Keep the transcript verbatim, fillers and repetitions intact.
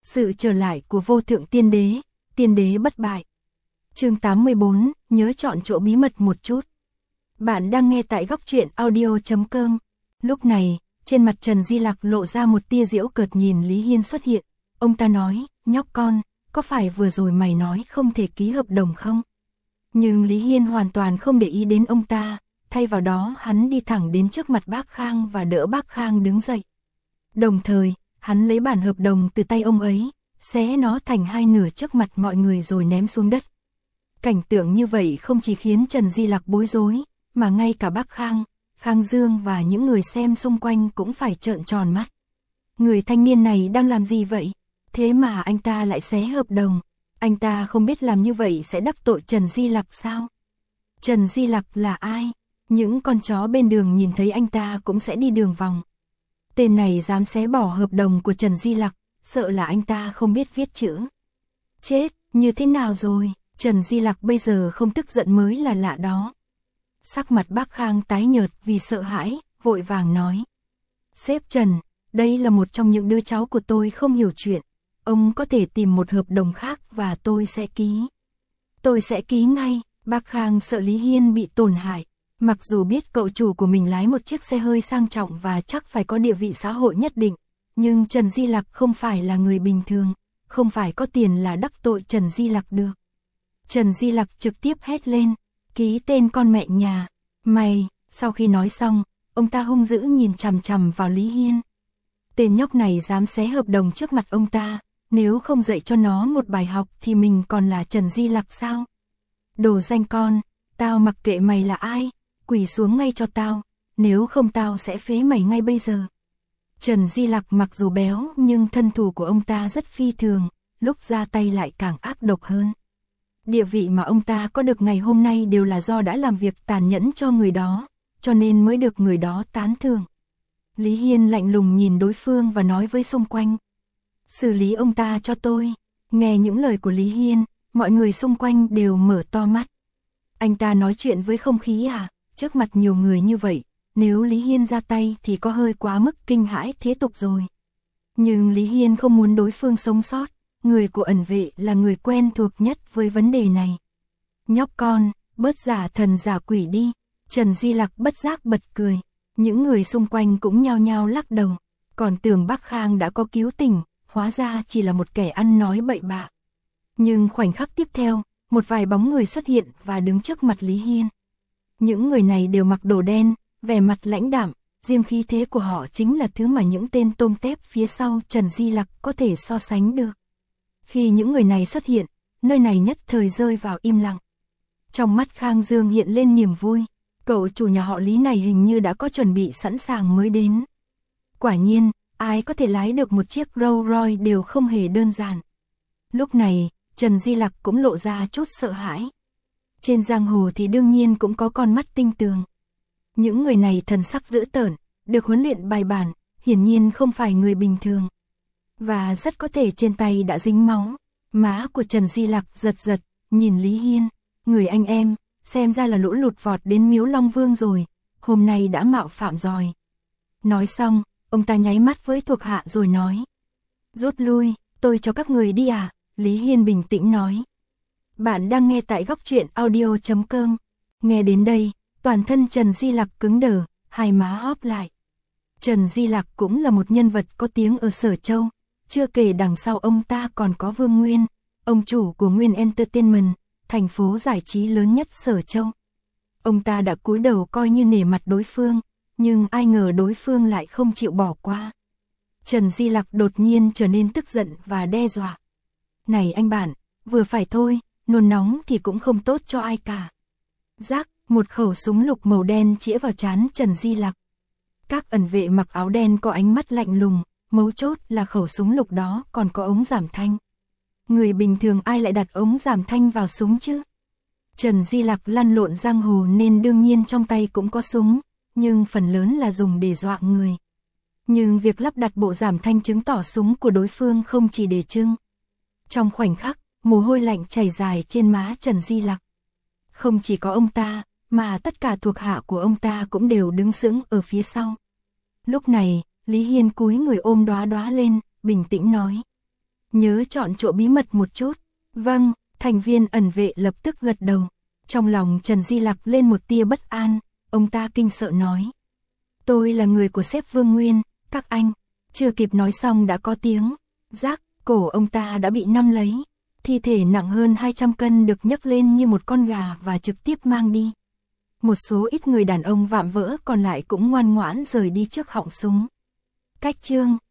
Sự trở lại của vô thượng tiên đế, tiên đế bất bại. Chương tám mươi bốn, nhớ chọn chỗ bí mật một chút. Bạn đang nghe tại góc truyện audio chấm com. Lúc này, trên mặt Trần Di Lặc lộ ra một tia giễu cợt nhìn Lý Hiên xuất hiện. Ông ta nói, nhóc con, có phải vừa rồi mày nói không thể ký hợp đồng không? Nhưng Lý Hiên hoàn toàn không để ý đến ông ta, thay vào đó hắn đi thẳng đến trước mặt bác Khang và đỡ bác Khang đứng dậy. Đồng thời, hắn lấy bản hợp đồng từ tay ông ấy, xé nó thành hai nửa trước mặt mọi người rồi ném xuống đất. Cảnh tượng như vậy không chỉ khiến Trần Di Lặc bối rối, mà ngay cả bác Khang, Khang Dương và những người xem xung quanh cũng phải trợn tròn mắt. Người thanh niên này đang làm gì vậy? Thế mà anh ta lại xé hợp đồng. Anh ta không biết làm như vậy sẽ đắc tội Trần Di Lặc sao? Trần Di Lặc là ai? Những con chó bên đường nhìn thấy anh ta cũng sẽ đi đường vòng. Tên này dám xé bỏ hợp đồng của Trần Di Lặc, sợ là anh ta không biết viết chữ. Chết, như thế nào rồi? Trần Di Lặc bây giờ không tức giận mới là lạ đó. Sắc mặt bác Khang tái nhợt vì sợ hãi, vội vàng nói. Sếp Trần, đây là một trong những đứa cháu của tôi không hiểu chuyện. Ông có thể tìm một hợp đồng khác và tôi sẽ ký. Tôi sẽ ký ngay. Bác Khang sợ Lý Hiên bị tổn hại. Mặc dù biết cậu chủ của mình lái một chiếc xe hơi sang trọng và chắc phải có địa vị xã hội nhất định, nhưng Trần Di Lặc không phải là người bình thường, không phải có tiền là đắc tội Trần Di Lặc được. Trần Di Lặc trực tiếp hét lên, ký tên con mẹ nhà, mày. Sau khi nói xong, ông ta hung dữ nhìn chằm chằm vào Lý Hiên. Tên nhóc này dám xé hợp đồng trước mặt ông ta, nếu không dạy cho nó một bài học thì mình còn là Trần Di Lặc sao? Đồ danh con, tao mặc kệ mày là ai, quỳ xuống ngay cho tao, nếu không tao sẽ phế mày ngay bây giờ. Trần Di Lặc mặc dù béo nhưng thân thủ của ông ta rất phi thường, lúc ra tay lại càng ác độc hơn. Địa vị mà ông ta có được ngày hôm nay đều là do đã làm việc tàn nhẫn cho người đó, cho nên mới được người đó tán thưởng. Lý Hiên lạnh lùng nhìn đối phương và nói với xung quanh. Xử lý ông ta cho tôi. Nghe những lời của Lý Hiên, mọi người xung quanh đều mở to mắt. Anh ta nói chuyện với không khí à? Trước mặt nhiều người như vậy, nếu Lý Hiên ra tay thì có hơi quá mức kinh hãi thế tục rồi. Nhưng Lý Hiên không muốn đối phương sống sót, người của ẩn vệ là người quen thuộc nhất với vấn đề này. Nhóc con, bớt giả thần giả quỷ đi. Trần Di Lặc bất giác bật cười, những người xung quanh cũng nhao nhao lắc đầu, còn tưởng bác Khang đã có cứu tình, hóa ra chỉ là một kẻ ăn nói bậy bạ. Nhưng khoảnh khắc tiếp theo, một vài bóng người xuất hiện và đứng trước mặt Lý Hiên. Những người này đều mặc đồ đen, vẻ mặt lãnh đạm, riêng khí thế của họ chính là thứ mà những tên tôm tép phía sau Trần Di Lặc có thể so sánh được. Khi những người này xuất hiện, nơi này nhất thời rơi vào im lặng. Trong mắt Khang Dương hiện lên niềm vui, cậu chủ nhà họ Lý này hình như đã có chuẩn bị sẵn sàng mới đến. Quả nhiên, ai có thể lái được một chiếc Rolls Royce đều không hề đơn giản. Lúc này, Trần Di Lặc cũng lộ ra chút sợ hãi. Trên giang hồ thì đương nhiên cũng có con mắt tinh tường. Những người này thần sắc dữ tợn, được huấn luyện bài bản, hiển nhiên không phải người bình thường. Và rất có thể trên tay đã dính máu. Má của Trần Di Lặc giật giật, nhìn Lý Hiên, người anh em, xem ra là lũ lụt vọt đến Miếu Long Vương rồi, hôm nay đã mạo phạm rồi. Nói xong, ông ta nháy mắt với thuộc hạ rồi nói. Rút lui, tôi cho các người đi à? Lý Hiên bình tĩnh nói. Bạn đang nghe tại góc truyện audio chấm com. Nghe đến đây, toàn thân Trần Di Lặc cứng đờ, hai má hóp lại. Trần Di Lặc cũng là một nhân vật có tiếng ở Sở Châu, chưa kể đằng sau ông ta còn có Vương Nguyên, ông chủ của Nguyên Entertainment, thành phố giải trí lớn nhất Sở Châu. Ông ta đã cúi đầu coi như nể mặt đối phương, nhưng ai ngờ đối phương lại không chịu bỏ qua. Trần Di Lặc đột nhiên trở nên tức giận và đe dọa. Này anh bạn, vừa phải thôi, nôn nóng thì cũng không tốt cho ai cả. Rác, một khẩu súng lục màu đen chĩa vào trán Trần Di Lặc. Các ẩn vệ mặc áo đen có ánh mắt lạnh lùng, mấu chốt là khẩu súng lục đó còn có ống giảm thanh. Người bình thường ai lại đặt ống giảm thanh vào súng chứ? Trần Di Lặc lăn lộn giang hồ nên đương nhiên trong tay cũng có súng, nhưng phần lớn là dùng để dọa người. Nhưng việc lắp đặt bộ giảm thanh chứng tỏ súng của đối phương không chỉ để trưng. Trong khoảnh khắc, mồ hôi lạnh chảy dài trên má Trần Di Lặc. Không chỉ có ông ta, mà tất cả thuộc hạ của ông ta cũng đều đứng sững ở phía sau. Lúc này, Lý Hiên cúi người ôm Đóa Đóa lên, bình tĩnh nói. nhớ chọn chỗ bí mật một chút. Vâng, thành viên ẩn vệ lập tức gật đầu. Trong lòng Trần Di Lặc lên một tia bất an, ông ta kinh sợ nói. Tôi là người của sếp Vương Nguyên, các anh. Chưa kịp nói xong đã có tiếng rác, cổ ông ta đã bị nắm lấy. Thi thể nặng hơn hai trăm cân được nhấc lên như một con gà và trực tiếp mang đi. Một số ít người đàn ông vạm vỡ còn lại cũng ngoan ngoãn rời đi trước họng súng. Cách chương